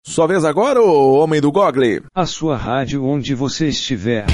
Sua vez agora, ô homem do Gogle? A sua rádio onde você estiver.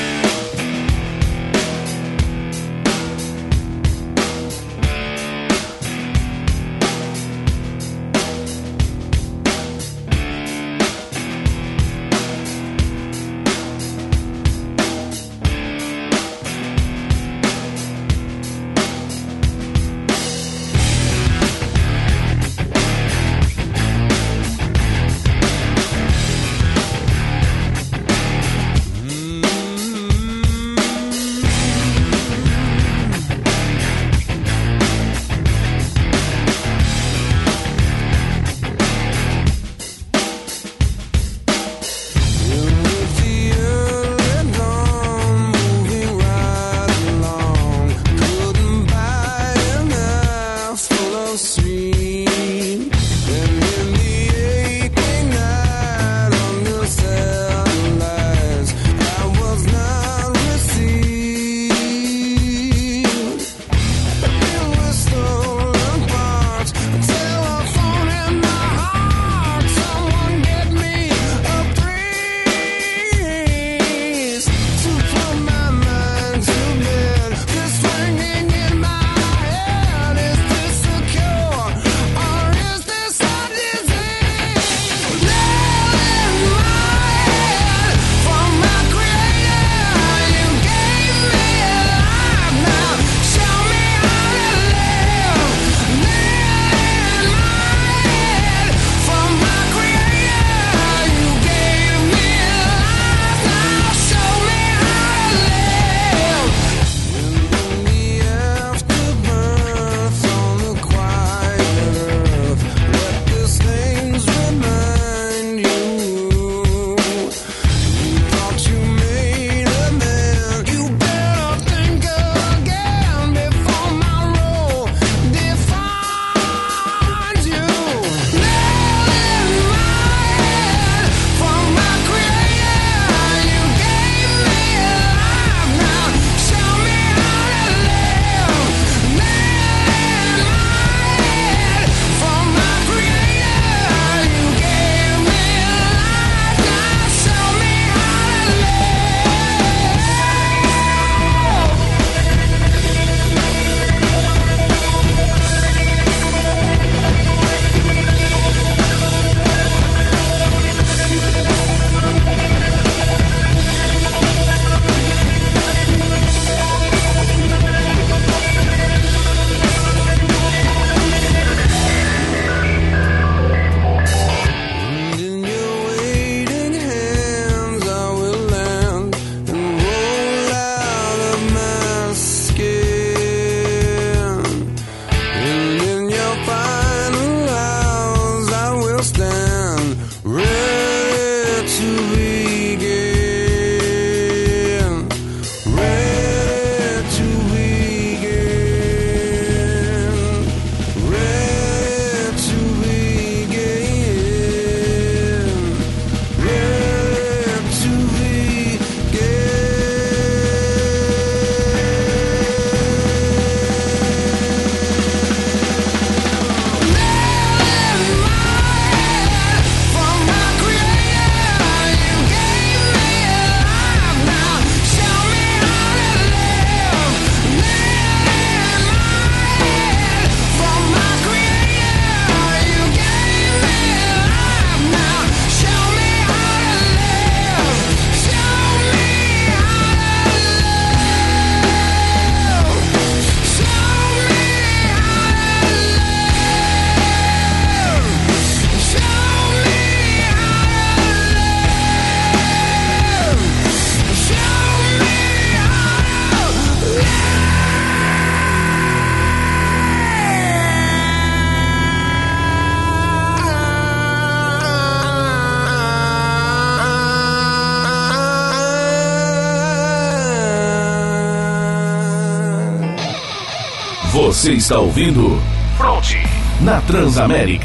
Você está ouvindo Fronte na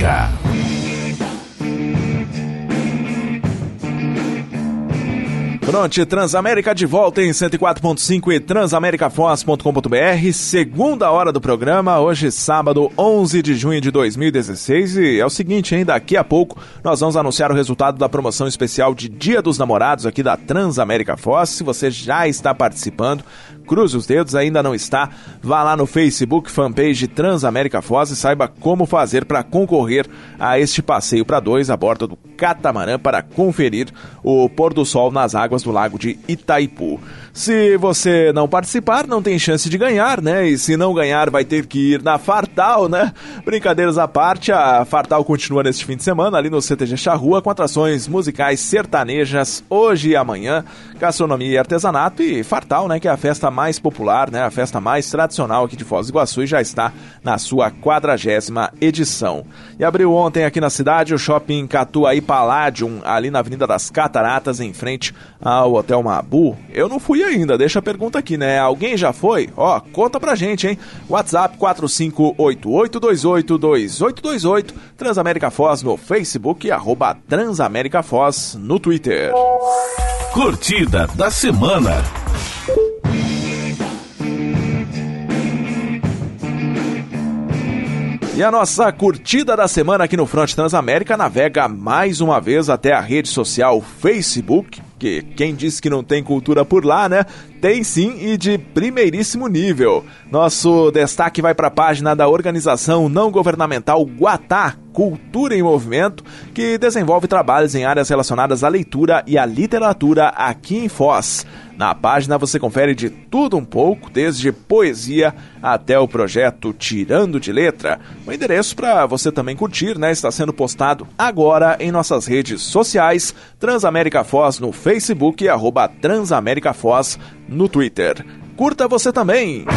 Transamérica. Fronte Transamérica de volta em 104.5 e transamericafoz.com.br, segunda hora do programa, hoje sábado 11 de junho de 2016 e é o seguinte, hein, daqui a pouco nós vamos anunciar o resultado da promoção especial de Dia dos Namorados aqui da Transamérica Foz. Se você já está participando, cruze os dedos, ainda não está, vá lá no Facebook, fanpage Transamérica Foz e saiba como fazer para concorrer a este passeio para dois a bordo do catamarã para conferir o pôr do sol nas águas do lago de Itaipu. Se você não participar, não tem chance de ganhar, né? E se não ganhar, vai ter que ir na Fartal, né? Brincadeiras à parte, a Fartal continua neste fim de semana ali no CTG Charrua com atrações musicais sertanejas hoje e amanhã, gastronomia e artesanato e Fartal, né? Que é a festa mais popular, né? A festa mais tradicional aqui de Foz do Iguaçu e já está na sua 40ª edição. E abriu ontem aqui na cidade o Shopping Catuaí Palladium, ali na Avenida das Cataratas, em frente ao Hotel Mabu. Eu não fui ainda, deixa a pergunta aqui, né? Alguém já foi? Ó, conta pra gente, hein? WhatsApp 4588282828, Transamérica Foz no Facebook e @Transamérica Foz no Twitter. Curtida da semana. E a nossa curtida da semana aqui no Fronte Transamérica navega mais uma vez até a rede social Facebook, que quem disse que não tem cultura por lá, né? Tem sim, e de primeiríssimo nível. Nosso destaque vai para a página da organização não governamental Guatá, Cultura em Movimento, que desenvolve trabalhos em áreas relacionadas à leitura e à literatura aqui em Foz. Na página você confere de tudo um pouco, desde poesia até o projeto Tirando de Letra. O endereço para você também curtir, né, está sendo postado agora em nossas redes sociais, Transamérica Foz no Facebook e @Transamérica Foz no Twitter. Curta você também!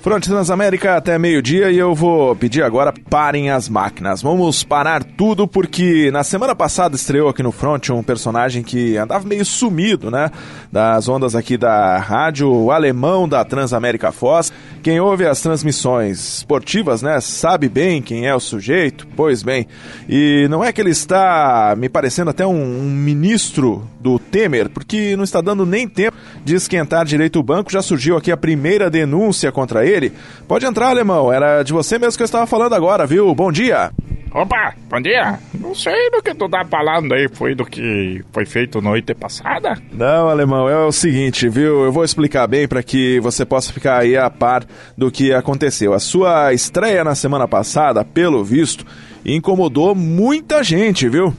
Fronte Transamérica até meio-dia e eu vou pedir agora, parem as máquinas. Vamos parar tudo porque na semana passada estreou aqui no Front um personagem que andava meio sumido, né? Das ondas aqui da rádio, o alemão da Transamérica Foz. Quem ouve as transmissões esportivas, né? Sabe bem quem é o sujeito? Pois bem, e não é que ele está me parecendo até um ministro do Temer, porque não está dando nem tempo de esquentar direito o banco. Já surgiu aqui a primeira denúncia contra ele. Pode entrar, alemão, era de você mesmo que eu estava falando agora, viu? Bom dia. Opa, bom dia. Não sei do que tu tá falando aí, foi do que foi feito noite passada? Não, alemão, é o seguinte, viu? Eu vou explicar bem para que você possa ficar aí a par do que aconteceu. A sua estreia na semana passada, pelo visto, incomodou muita gente, viu?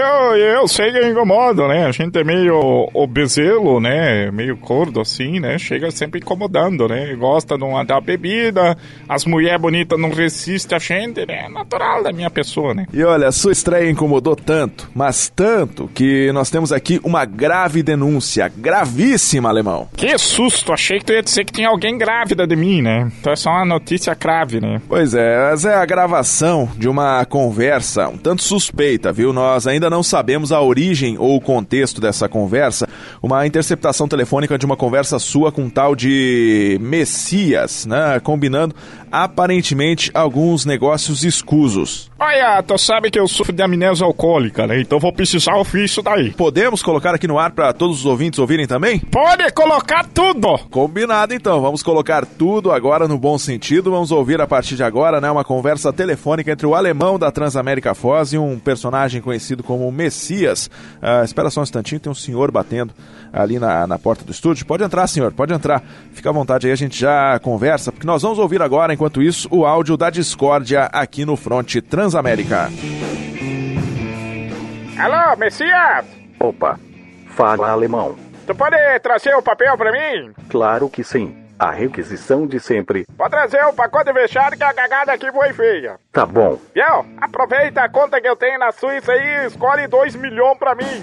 Eu sei que incomoda, né? A gente é meio obeselo, né? Meio gordo assim, né? Chega sempre incomodando, né? Gosta de uma da bebida, as mulheres bonitas não resistem a gente, né? É natural da minha pessoa, né? E olha, a sua estreia incomodou tanto, mas tanto, que nós temos aqui uma grave denúncia, gravíssima, alemão. Que susto, achei que tu ia dizer que tinha alguém grávida de mim, né? Então é só uma notícia grave, né? Pois é, essa é a gravação de uma conversa um tanto suspeita, viu? Nós ainda não sabemos a origem ou o contexto dessa conversa. Uma interceptação telefônica de uma conversa sua com um tal de Messias, né? Combinando aparentemente alguns negócios escusos. Olha, tu sabe que eu sofro de amnésia alcoólica, né? Então vou precisar ouvir isso daí. Podemos colocar aqui no ar para todos os ouvintes ouvirem também? Pode colocar tudo! Combinado então, vamos colocar tudo agora no bom sentido. Vamos ouvir a partir de agora, né, uma conversa telefônica entre o alemão da Transamérica Foz e um personagem conhecido como Messias. Espera só um instantinho, tem um senhor batendo ali na porta do estúdio. Pode entrar, senhor, pode entrar. Fica à vontade aí, a gente já conversa, porque nós vamos ouvir agora, enquanto isso, o áudio da discórdia aqui no Front Transamérica. Alô, Messias? Opa, fala alemão. Tu pode trazer o papel pra mim? Claro que sim. A requisição de sempre. Pode trazer o pacote de vexame que a cagada aqui foi feia. Tá bom. Viu? Aproveita a conta que eu tenho na Suíça e escolhe 2 milhões pra mim.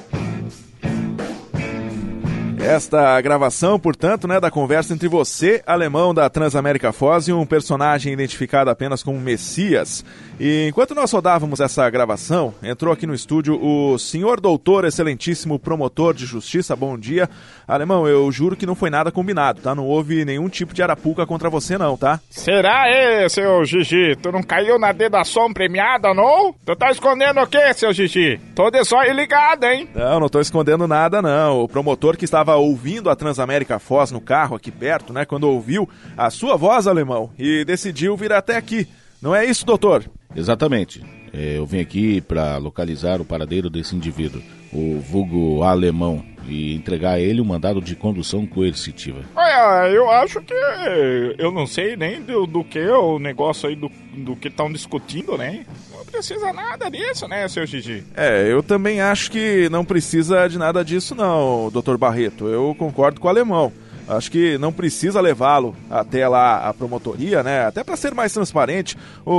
Esta gravação, portanto, né, da conversa entre você, alemão da Transamérica Foz, e um personagem identificado apenas como Messias. E enquanto nós rodávamos essa gravação, entrou aqui no estúdio o senhor doutor, excelentíssimo promotor de justiça. Bom dia. Alemão, eu juro que não foi nada combinado, tá? Não houve nenhum tipo de arapuca contra você não, tá? Será, seu Gigi? Tu não caiu na dedação premiada, não? Tu tá escondendo o quê, seu Gigi? Tô de zóio ligado, hein? Não tô escondendo nada, não. O promotor que estava ouvindo a Transamérica Foz no carro aqui perto, né, quando ouviu a sua voz, alemão, e decidiu vir até aqui. Não é isso, doutor? Exatamente. Eu vim aqui para localizar o paradeiro desse indivíduo, o vulgo alemão, e entregar a ele um mandado de condução coercitiva. Olha, eu acho que eu não sei nem do que o negócio aí do que estão discutindo, né? Não precisa nada disso, né, seu Gigi? Eu também acho que não precisa de nada disso não, doutor Barreto. Eu concordo com o alemão. Acho que não precisa levá-lo até lá a promotoria, né? Até para ser mais transparente,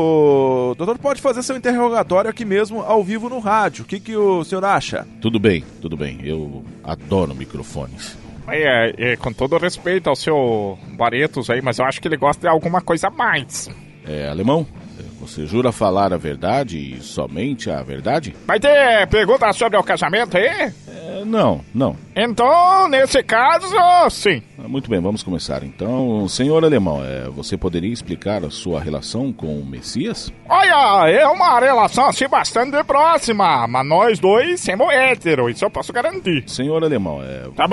o doutor pode fazer seu interrogatório aqui mesmo, ao vivo no rádio. O que o senhor acha? Tudo bem. Eu adoro microfones. Com todo respeito ao seu Barretos aí, mas eu acho que ele gosta de alguma coisa a mais. Alemão, você jura falar a verdade e somente a verdade? Vai ter pergunta sobre o casamento aí? Não. Então, nesse caso, sim. Muito bem, vamos começar. Então, senhor alemão, você poderia explicar a sua relação com o Messias? Olha, é uma relação assim bastante próxima, mas nós dois somos héteros, isso eu posso garantir. Senhor alemão, Tá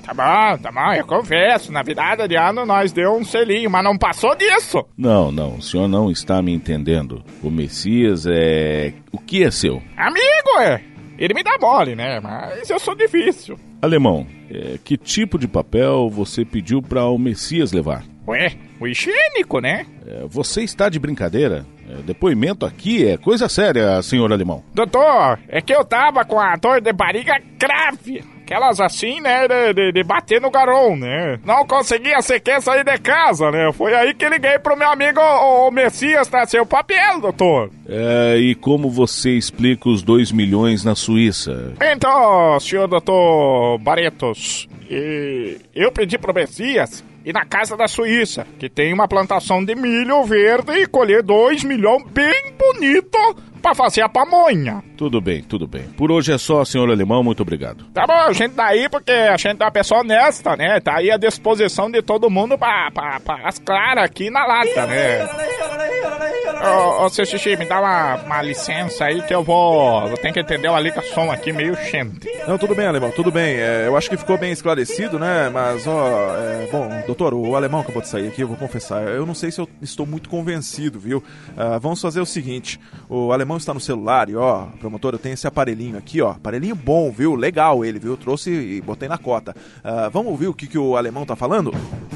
bom, eu confesso, na virada de ano nós deu um selinho, mas não passou disso. Não, o senhor não está me entendendo. O Messias o que é seu? Amigo, Ele me dá mole, né? Mas eu sou difícil. Alemão, que tipo de papel você pediu para o Messias levar? O higiênico, né? Você está de brincadeira? Depoimento aqui é coisa séria, senhor alemão. Doutor, é que eu tava com a dor de barriga grave. Aquelas assim, né, de bater no garão, né? Não conseguia sequer sair de casa, né? Foi aí que liguei pro meu amigo o Messias trazer o papel, doutor. E como você explica os 2 milhões na Suíça? Então, senhor doutor Barretos, eu pedi pro Messias ir na casa da Suíça, que tem uma plantação de milho verde, e colher 2 milhões bem bonito pra fazer a pamonha. Tudo bem, tudo bem. Por hoje é só, senhor Alemão, muito obrigado. Tá bom, a gente tá aí porque a gente é uma pessoa honesta, né? Tá aí à disposição de todo mundo pra as claras aqui na lata, né? Ô, seu Xixi, me dá uma licença aí que eu tenho que entender uma ligação aqui meio urgente. Não, tudo bem, Alemão, tudo bem. Eu acho que ficou bem esclarecido, né? Mas, bom, doutor, o Alemão acabou de sair aqui, eu vou confessar. Eu não sei se eu estou muito convencido, viu? Vamos fazer o seguinte, o Alemão está no celular e, promotor, eu tenho esse aparelhinho aqui, aparelhinho bom, viu? Legal ele, viu? Eu trouxe e botei na cota. Vamos ouvir o que o Alemão tá falando?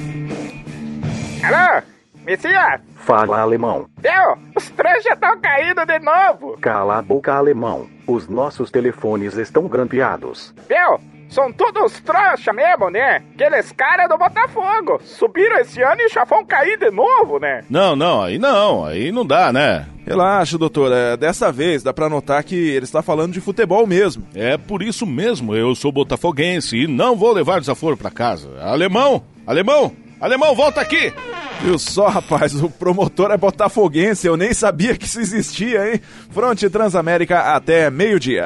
Alô? Messias? Fala, Alemão. Deu? Os três já estão caindo de novo. Cala a boca, Alemão. Os nossos telefones estão grampeados. Deu? São todos trouxa mesmo, né? Aqueles caras do Botafogo. Subiram esse ano e já vão cair de novo, né? Não, aí não dá, né? Relaxa, doutor, dessa vez dá pra notar que ele está falando de futebol mesmo. É por isso mesmo, eu sou botafoguense e não vou levar desaforo pra casa. Alemão, volta aqui! Viu só, rapaz, o promotor é botafoguense, eu nem sabia que isso existia, hein? Fronte Transamérica até meio-dia.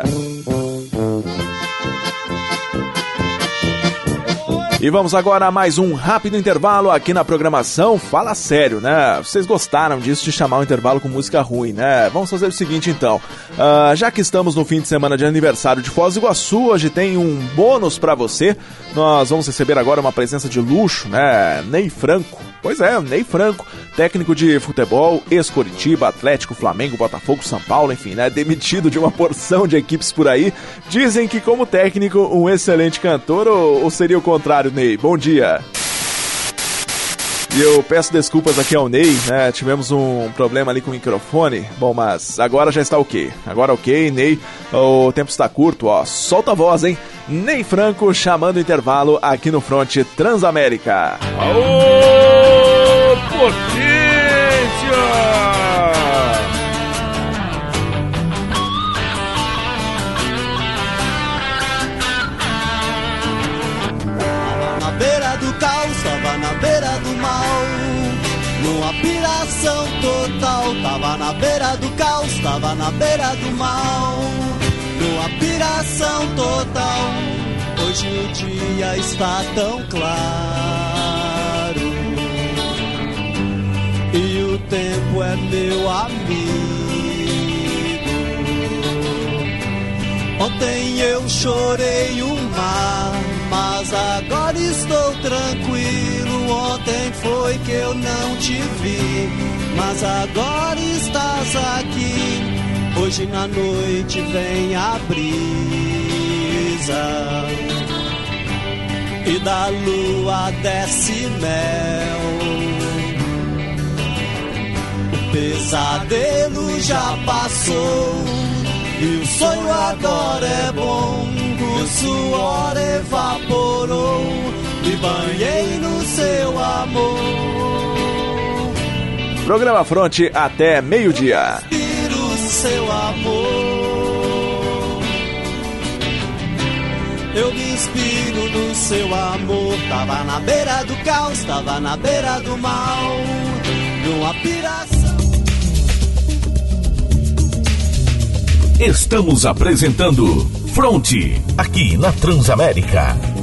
E vamos agora a mais um rápido intervalo aqui na programação. Fala sério, né? Vocês gostaram disso de chamar o intervalo com música ruim, né? Vamos fazer o seguinte então. Já que estamos no fim de semana de aniversário de Foz do Iguaçu, hoje tem um bônus pra você. Nós vamos receber agora uma presença de luxo, né? Ney Franco. Pois é, Ney Franco, técnico de futebol, ex-Coritiba, Atlético, Flamengo, Botafogo, São Paulo, enfim, né? Demitido de uma porção de equipes por aí. Dizem que como técnico, um excelente cantor, ou seria o contrário, Ney? Bom dia! E eu peço desculpas aqui ao Ney, né? Tivemos um problema ali com o microfone. Bom, mas agora já está ok. Agora ok, Ney. O tempo está curto, solta a voz, hein? Ney Franco chamando o intervalo aqui no Fronte Transamérica. Aô, potência! Na beira do caos, tava na beira do mal, numa piração total. Tava na beira do caos, tava na beira do mal, numa piração total. Hoje o dia está tão claro e o tempo é meu amigo. Ontem eu chorei um mar, mas agora estou tranquilo. Ontem foi que eu não te vi, mas agora estás aqui. Hoje na noite vem a brisa e da lua desce mel. O pesadelo já passou e o sonho agora é bom. O suor evaporou, me banhei no seu amor. Programa Fronte até meio-dia. Respiro seu amor. Eu me inspiro no seu amor. Tava na beira do caos, tava na beira do mal, numa piração. Estamos apresentando Fronte, aqui na Transamérica.